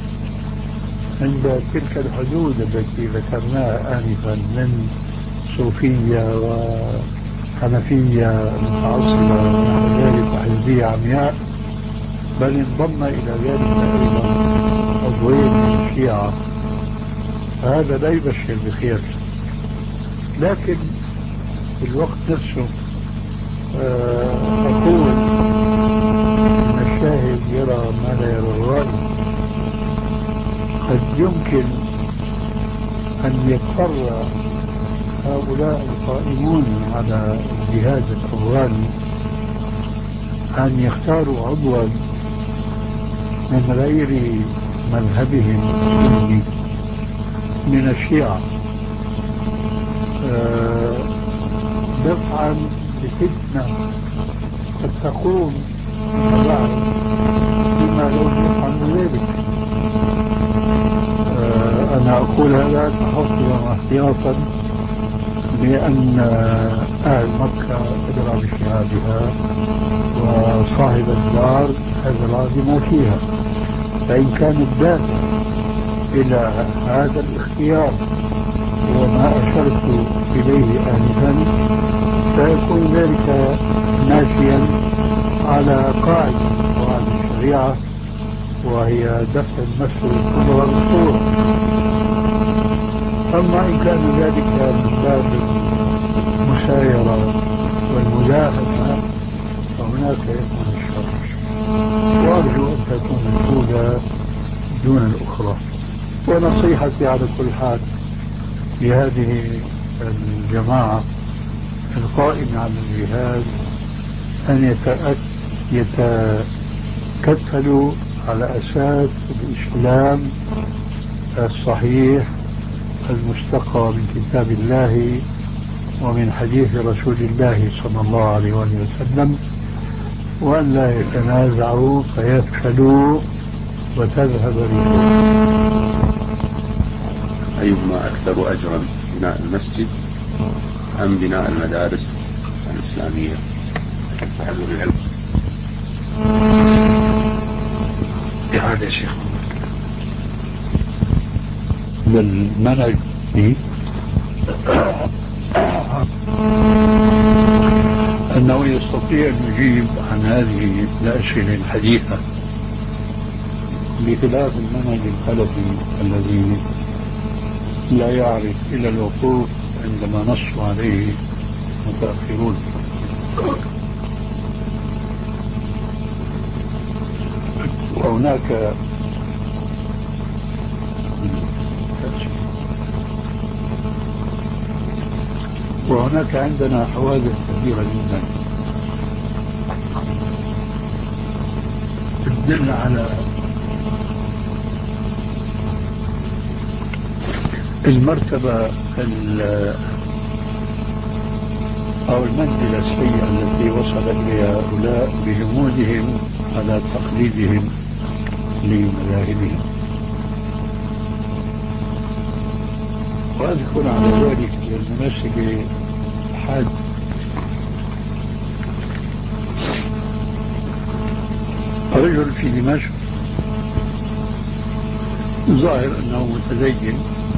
عند تلك الحدود التي ذكرناها آنفا من صوفية وحنفية متعصبة ونحو ذلك وحزبية عمياء، بل انضم إلى ذلك أيضا عضوين من الشيعة، فهذا لا يبشر بخير. لكن في الوقت نفسه أقول أن الشاهد يرى ما لا يرى الرائي. قد يمكن أن يضطر هؤلاء القائمون على الجهاد الأفغاني أن يختاروا عضوا من غير مذهبهم السني من الشيعة دفعا بفتنة قد تقوم بعد فيما لو يفعل ذلك. أنا أقول هذا تحفظا واحتياطا لأن أهل مكة أدرى بشهادها وصاحب الدار أدرى بما فيها، فإن كان الدافع إلى هذا الاختيار وما أشرت إليه آنفا فيكون ذلك ماشيا على قاعدة قواعد الشريعة، وهي دفع المسر الكبرى بالصورة. أما إن كان ذلك من باب المسايرة والمداهمة فهناك يكون الشر، وأرجو أن تكون الأولى دون الأخرى. ونصيحتي على كل حال لهذه الجماعة القائمة على الجهاد أن يتكفلوا على أساس الإسلام الصحيح المستقى من كتاب الله ومن حديث رسول الله صلى الله عليه وسلم، وأن لا يتنازعوا فيفشلوا وتذهب ريحهم. أيهما أكثر أجرا، بناء المسجد أم بناء المدارس الإسلامية؟ تعلم العلم. هذا يا شيخ بالمنهج أنه يستطيع أن يجيب عن هذه الأسئلة الحديثة بخلاف المنهج الخلفي الذي لا يعرف إلا الوقوف عندما نص عليه متأخرون. وهناك وهناك عندنا حوادث كثيرة جدا تدل على المرتبة أو المنزلة السيئة التي وصل إليها هؤلاء بجمودهم على تقليدهم لمذاهبهم. وأذكر على ذلك بالمناسبة حد رجل في دمشق ظاهر أنه متدين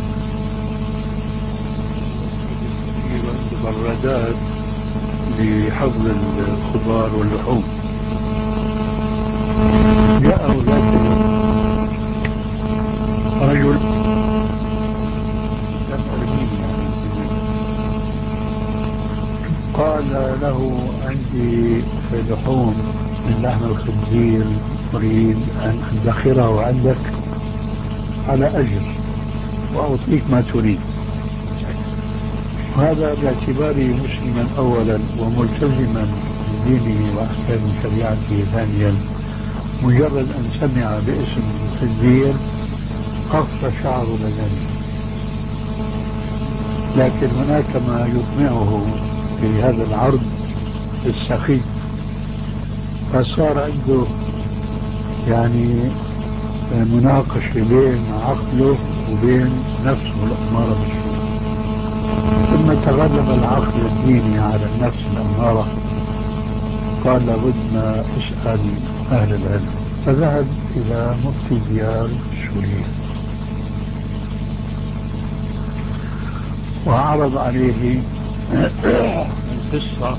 بردات لحفظ الخضار واللحوم، جاءه ذات رجل قال له عندي لحوم من لحم الخنزير أريد أن أدخره عندك على أجر وأعطيك ما تريد. وهذا باعتباري مسلما أولا وملتزما بدينه وأحكام شريعته ثانيا، مجرد أن سمع باسم الخنزير قص شعر بدنه. لكن هناك ما يطمعه في هذا العرض السخيف، فصار عنده يعني مناقشة بين عقله وبين نفسه الأمارة بالسوء. ثم تغلب العقل الديني على النفس الأمارة، قال لابد ما اسأل أهل العلم، فذهب إلى مفتي ديار سوريا وعرض عليه القصة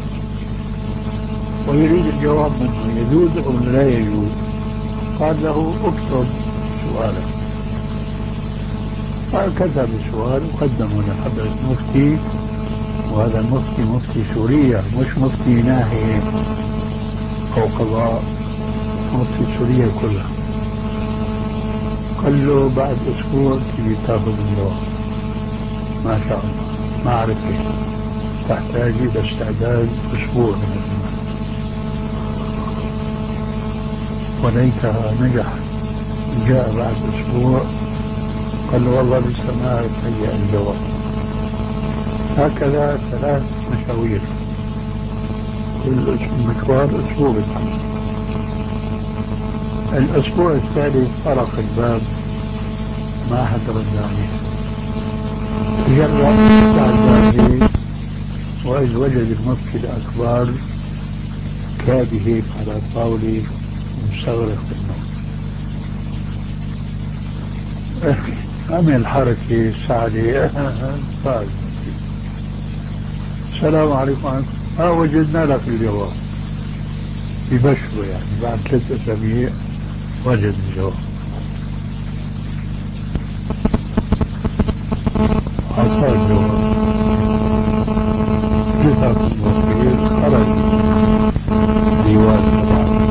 ويريد الجواب منه يجوز أو لا يجوز. قال له اكتب سؤالك، فكتب السؤال وقدمه لحضرة المفتي، وهذا المفتي مفتي سوريا مش مفتي ناحية أو قضاء، مفتي سوريا كلها. قال له بعد أسبوع تجي تاخذ الجواب. ما شاء الله، ما أعرف كيف تحتاج إلى استعداد أسبوع من الزمان، وليتها نجحت. جاء بعد أسبوع قال له والله لسه ما تهيأ الجواب. هكذا ثلاث مشاوير، كل مشوار أسبوع بالحمد. الأسبوع الثالث طرق الباب، ما حد رد عليه. جرب استعداده وإذ وجد المفتي الأكبر كابه على طاولة مستغرق بالنوم. عمل حركة سعدي، قال السلام عليكم. اه وجدنا لك الجواب، يبشروا يعني بعد ثلاث أسابيع وجد الجواب. أعطاه الجواب، جثث المفتي خرج ديوان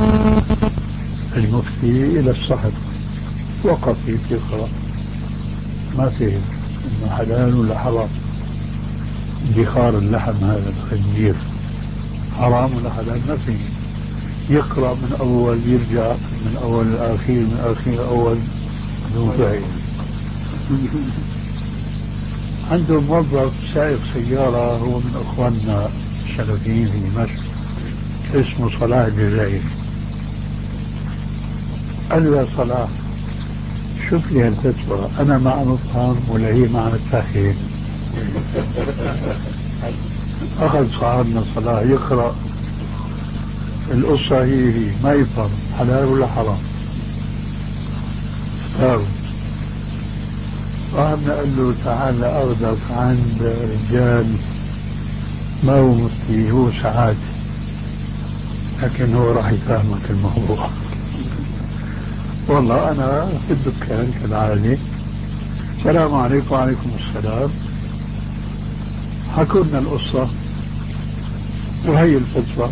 المفتي إلى الصحف، وقف يقرأ، ما فهم إنه حلال ولا حرام. ادخار اللحم هذا الخنزير حرام ولا حلال ما فيه. يقرأ من أول يرجع من أول الأخير من أخير أول بدون فهم. عنده موظف سائق سيارة هو من أخواننا السلفيين في دمشق اسمه صلاح الجزائري. قال له يا صلاح شوف لي هالفتوى، أنا ما عم أفهم ولا هي ما عم تفهم. أخذ صاحبنا صلاح يقرأ القصة، هي هي ما يفهم حلال ولا حرام. اختاروا. صاحبنا قال له تعال أخذك عند رجال ما هو مفتي، هو سعادة، لكن هو راح يفهمك الموضوع. والله أنا في الدكان كالعادة، السلام عليكم. وعليكم السلام. حكوا لنا القصة وهي الفتوى،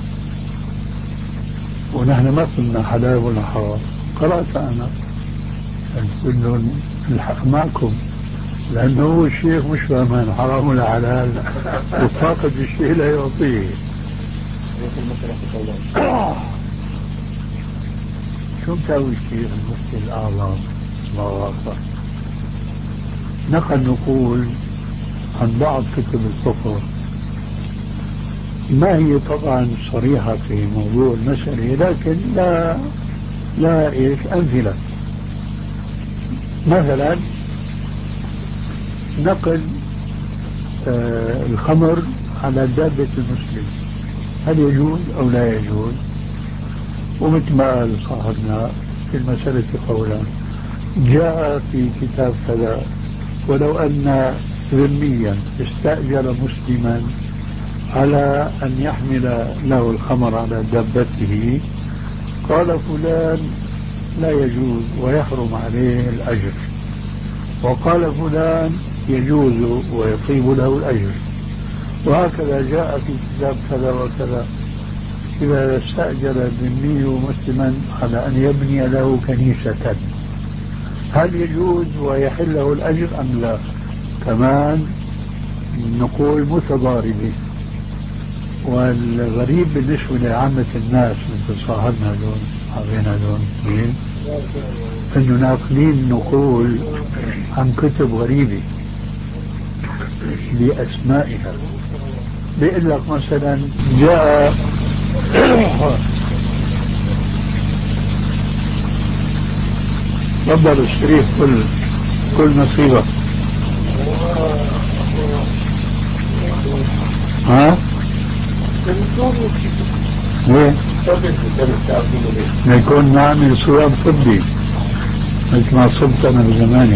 ونحن ما قلنا حلال ولا حرام. قرأت أنا قلت لهم الحق معكم، لأنه هو الشيخ مش فاهمان حرام ولا حلال وفاقد الشيء لا يعطيه. شو مسوي الشيخ المفتي الأعظم الله أكبر؟ نقل نقول عن بعض كتب الفقه، ما هي طبعا صريحة في موضوع المسألة، لكن لا لا إيش أمثلة. مثلا نقل آه الخمر على دابة المسلم، هل يجوز أو لا يجوز؟ ومثل ما قال صاحبنا في المسألة قولا جاء في كتاب كذا، ولو أن ذميا استأجر مسلما على أن يحمل له الخمر على دابته، قال فلان لا يجوز ويحرم عليه الأجر، وقال فلان يجوز ويطيب له الأجر، وهكذا جاء في كتاب كذا وكذا. إذا استأجر الذمي مسلما على أن يبني له كنيسة، هل يجوز ويحل له الأجر أم لا؟ كمان نقول متضاربة. والغريب بالنسبة لعامة الناس مثل صاحبنا هذول صاحبين هذول انه ناقلين نقول عن كتب غريبة بأسمائها. بيقول لك مثلا جاء تفضل الشريف كل كل نصيبة. ها؟ ليه؟ يكون نعمل صيام طبي مثل ما صبت أنا بزماني.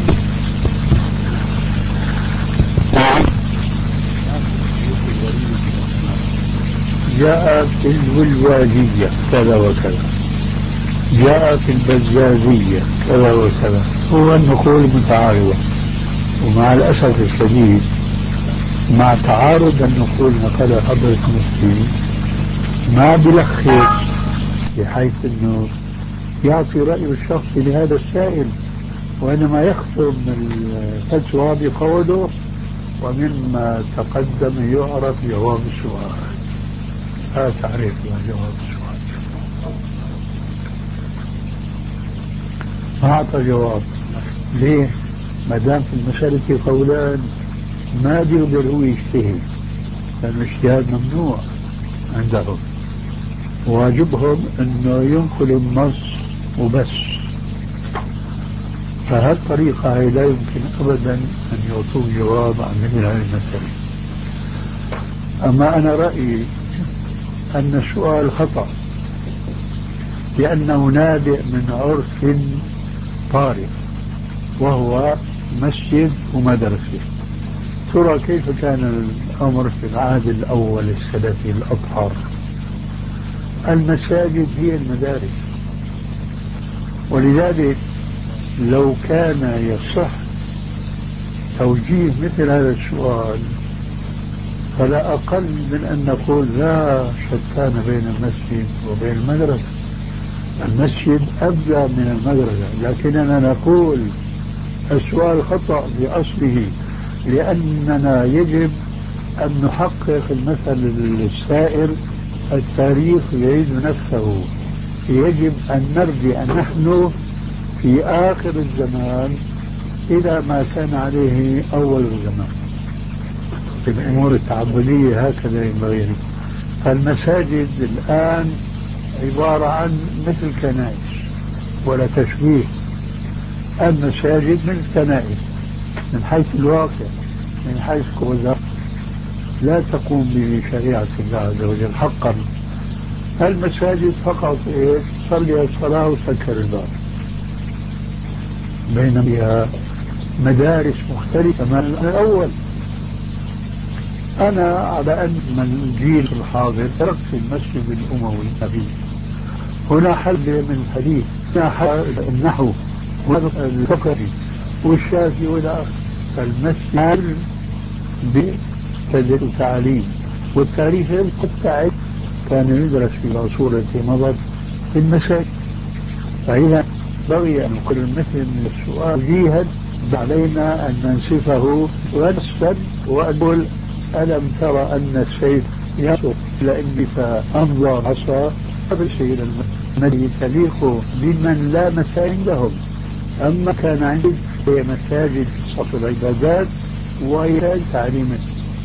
جاء في الولواجية كذا وكذا، جاء في البزازية كذا وكذا. هو النقول متعارضة، ومع الأسف الشديد مع تعارض النقول نقل حضرة المفتي ما بلخص بحيث انه يعطي رأيه الشخصي لهذا السائل، وإنما يختم الفتوى بقوله ومما تقدم يعرف جواب السؤال. هذا تعريف جواب السؤال. ما أعطى جواب. ليه؟ ما دام في المسألة قولان ما بيقدر هو يجتهد، لأن الاجتهاد ممنوع عندهم. واجبهم انه ينقل النص وبس. فهالطريقة هي لا يمكن ابدا ان يعطوه جواب عن مثل هذه المسألة. اما انا رأيي ان السؤال خطأ، لانه نابع من عرف طارئ وهو مسجد ومدرسة. ترى كيف كان الامر في العهد الاول السلفي الاطهر؟ المساجد هي المدارس. ولذلك لو كان يصح توجيه مثل هذا السؤال فلا أقل من أن نقول لا شتان بين المسجد وبين المدرسة. المسجد أبدأ من المدرسة، لكننا نقول السؤال خطأ بأصله، لأننا يجب أن نحقق المثل السائر. التاريخ يعيد نفسه. يجب أن نرجع نحن في آخر الزمان إلى ما كان عليه أول الزمان في الأمور التعبدية. هكذا ينبغي. فالمساجد الآن عبارة عن مثل كنائس، ولا تشبيه. المساجد من كنائس من حيث الواقع، من حيث كوزا لا تقوم بشريعة الله عز وجل حقا. المساجد فقط إيه؟ صلي الصلاة وسكر الباب. بينما مدارس مختلفة من الأول. أنا على أن من الجيل الحاضر تركت المسجد الأموي النبي. هنا حل من الحديث، هنا حل النحو والفقه والشافعي والى آخره. فالمسجد بتدريس تعليم، والتاريخ التعليم كان يدرس في العصور التي مضت في المساجد. فإذا بغي أن نقول مثل من السؤال جيهد علينا أن ننسفه ونسفا وأقول ألم ترى أن السيف يصف لأني فأنظر عصا فبالشيء الذي تليق بمن لا مساجد لهم. أما كان عندي مساجد صف العبادات وهي تعليم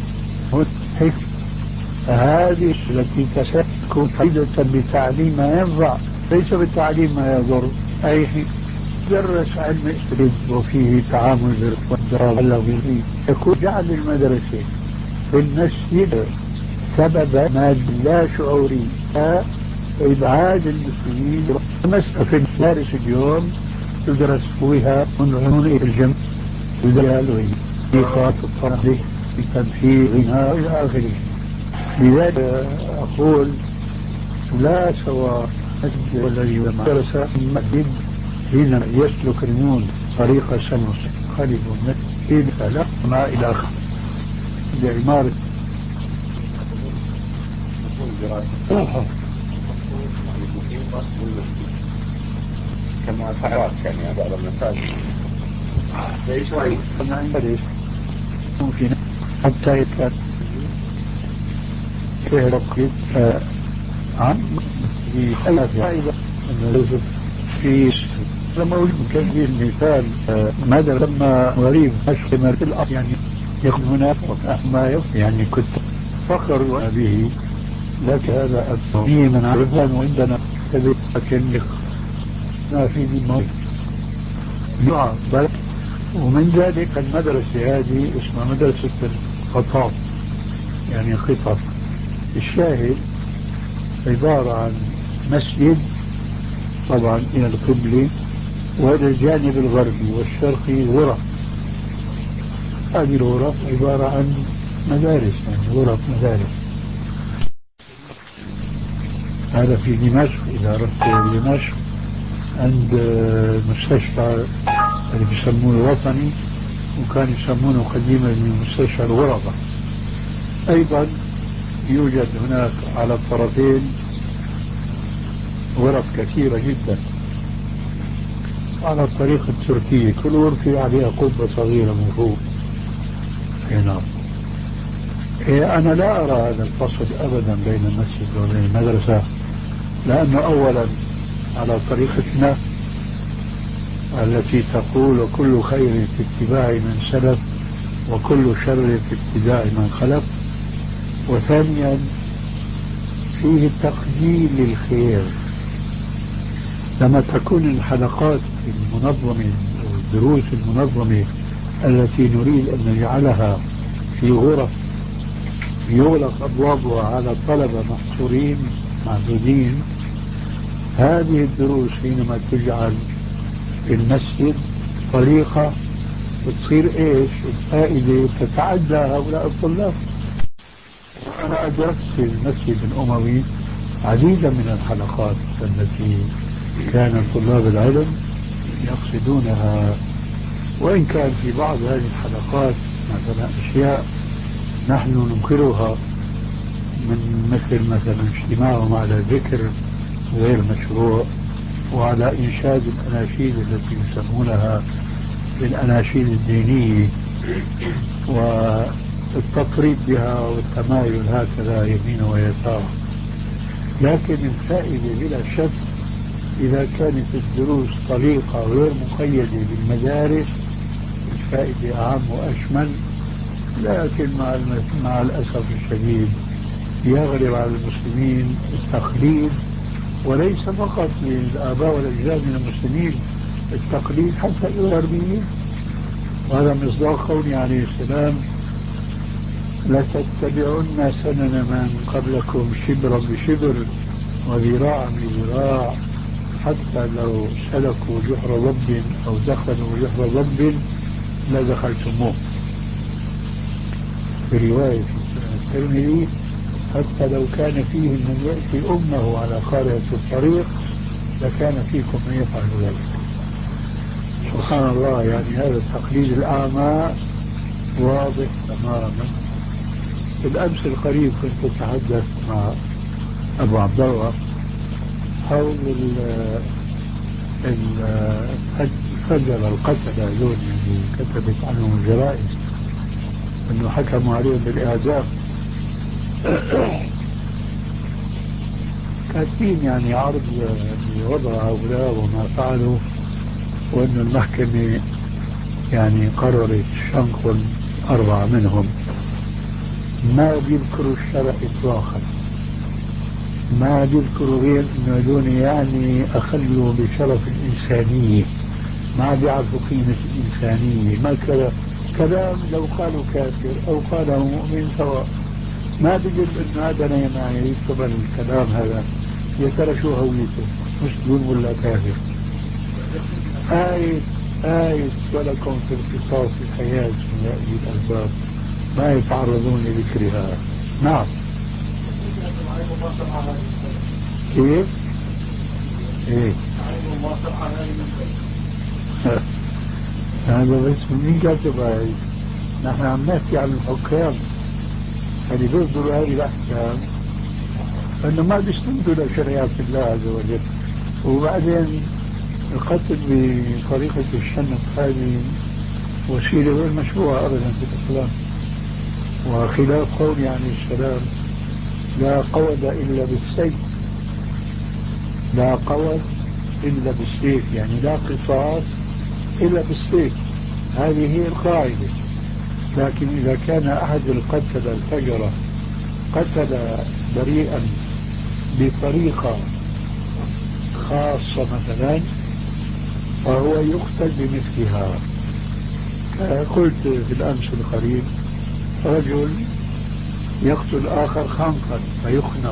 هذه التي تكون فائدة بتعليم ما ينفع ليس بالتعليم ما يضر. أي درس علم الإسلام وفيه تعامل والدراسة يكون جعل المدرسة في المسجد سبب ما لا شعوري إبعاد المسلمين. في المدارس اليوم تدرس فيها من عنون الجمع الدلال وإيقاف الطرح التبحير إلى آخره. لذلك أقول لا سواء الذي درس المسجد حين يسلك المون طريق سمس خالد المسجد فلا ما إلى آخر لعمارة كما تعرف كان بعض المساجد ليش رأيك؟ ممكن حتى كان كيف عن في فائدة في موجود كثير مثال ماذا لما غريب أشخمر في الأرض يعني يكون هناك ما يعني كنت فخر به لكن هذا أبني من عرفان وعندنا كذلك لكن ما في الموت نوع بل ومن ذلك المدرسة هذه اسمها مدرسة الخطاب يعني خطب. الشاهد عبارة عن مسجد طبعا إلى القبلة وإلى الجانب الغربي والشرقي غرف. هذه الغرف عبارة عن مدارس يعني غرف مدارس. هذا في دمشق. إذا رحت دمشق عند مستشفى اللي بيسموه الوطني وكان يسمونه قديما مستشفى الغربة. أيضا يوجد هناك على الطرفين غرف كثيرة جدا على الطريقة التركية. كل غرفة عليها قبة صغيرة من فوق. نعم. إيه أنا لا أرى هذا الفصل أبدا بين المسجد وبين المدرسة لأنه أولا على طريقتنا التي تقول وكل خير في اتباع من سلف وكل شر في ابتداء من خلف. وثانيا فيه تقليل للخير. لما تكون الحلقات المنظمة والدروس المنظمة التي نريد أن نجعلها في غرف يغلق أبوابها على طلبة محصورين معدودين، هذه الدروس حينما تجعل في المسجد طريقة بتصير ايش الفائدة تتعدى هؤلاء الطلاب. أنا أدركت في المسجد الأموي عديدا من الحلقات التي كان طلاب العلم يقصدونها، وإن كان في بعض هذه الحلقات مثلا أشياء نحن ننكرها من مثل مثلا اجتماعهم على ذكر غير مشروع وعلى إنشاد الأناشيد التي يسمونها بالأناشيد الدينية والتطريب بها والتمايل هكذا يمين ويسار. لكن الفائدة بلا شك إذا كانت الدروس طريقة غير مقيدة بالمدارس الفائدة أعم وأشمل. لكن مع مع الأسف الشديد يغلب على المسلمين التقليد، وليس فقط للآباء والأجداد من المسلمين، التقليد حتى الغربيين. وهذا مصداق قوله عليه السلام: لتتبعن سنن من قبلكم شبرا بشبر وذراعا بذراع حتى لو سلكوا جحر ضب أو دخلوا جحر ضب لدخلتموه. في رواية الترمذي: حتى لو كان فيه من يأتي أمه على قارئة الطريق لكان فيكم من يفعل ذلك. سبحان الله، يعني هذا التقليد الأعمى واضح تماما. بالأمس القريب كنت أتحدث مع أبو عبد الله حول الفجر القتلة هذول اللي كتبت عنهم الجرائد أنه حكموا عليهم بالإعدام. كاتبين يعني عرض لوضع هؤلاء وما فعلوا، وأن المحكمة يعني قررت شنق أربعة منهم. ما بيذكروا الشرع إطلاقا، ما بيذكروا غير أنه هذول يعني أخلوا بشرف الإنسانية، ما بيعرفوا قيمة الإنسانية، ما كذا كلام. لو قالوا كافر أو قاله مؤمن سواء، ما بيجب أن هذا يعني يقبل الكلام هذا. يا ترى شو هويته، مسلم ولا كافر؟ آية آية ولكم في القصاص الحياة من يأتي الأسباب ما يتعرضون لذكرها. نعم. كيف؟ ايه هذا بس مين كاتب هاي؟ نحن عم نحكي عن الحكام اللي بيصدروا هذه الأحكام أنه ما بيستندوا لشريعة الله عز وجل. وبعدين القتل بطريقة الشنق هذه وسيلة غير مشروعة أبدا في الإسلام. وخلاف قول عليه السلام لا قود إلا بالسيف، لا قود إلا بالسيف، يعني لا قصاص إلا بالسيف، هذه هي القاعدة. لكن إذا كان أحد القتل الفجرة قتل بريئا بطريقة خاصة مثلا فهو يقتل بمثلها. قلت في الأمس القريب رجل يقتل آخر خنقا فيخنق،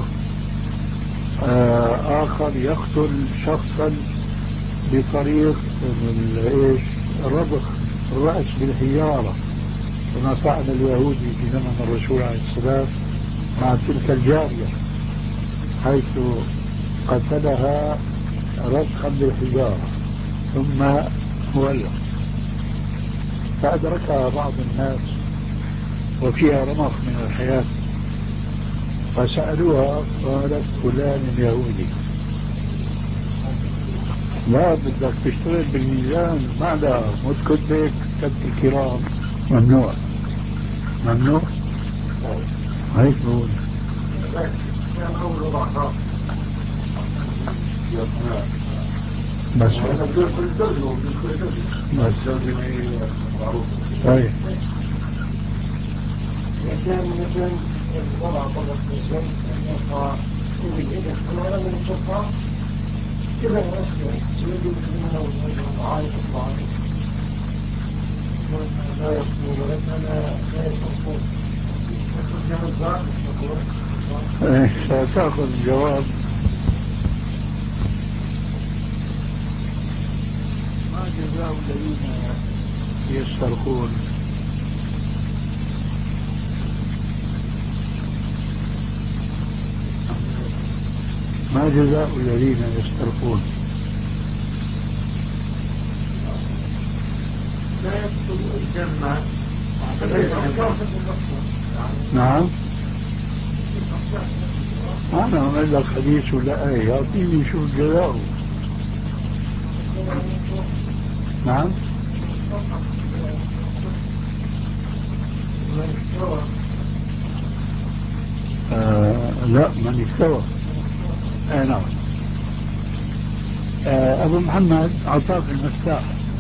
آخر يقتل شخصا بطريق ايش ربخ الرأس بالحجارة كما فعل اليهودي في زمن الرسول عليه السلام مع تلك الجارية حيث قتلها رسخا بالحجارة ثم ولع، فأدركها بعض الناس وفيها رمق من الحياة فسألوها قالت فلان اليهودي. لا بدك تشتغل بالميزان بعدها متكتك كتب الكرام ممنوع ممنوع هيك بقول بس بس طيب كان مثلا الوضع طبق الزي أن يقع كل الإدخ ولا من الشفاء كذا الأسفل يجب منه وعائد الضعيف لا يقول ولكن لا يصفون ستأخذ الجواب. ما جزاء الذين يسترخون ما جزاء الذين يسترخون؟ لا يدخل الجنة. نعم أنا أقول لك حديث ولا آية يعطيني شو جزاؤه. نعم آه لا من استوى. آه نعم آه أبو محمد أعطاك المفتاح.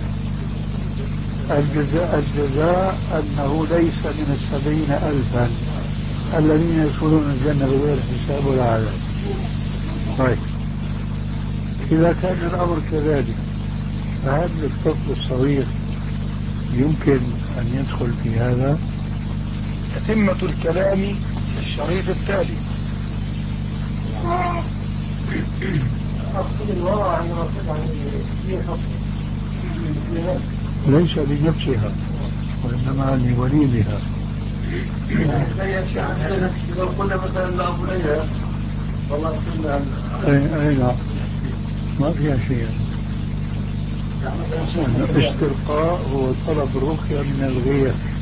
الجزاء الجزاء أنه ليس من السبعين ألفا الذين يدخلون الجنة بغير حساب ولا عذاب. طيب إذا كان الأمر كذلك فهل الطفل الصغير يمكن أن يدخل في هذا؟ تتمة الكلام في الشريط التالي. ليس لنفسها وإنما لوليدها. لو قلنا مثلا لا أبوليها والله كنا أي أي لا ما فيها شيء. الاسترقاء هو طلب الرقية من الغير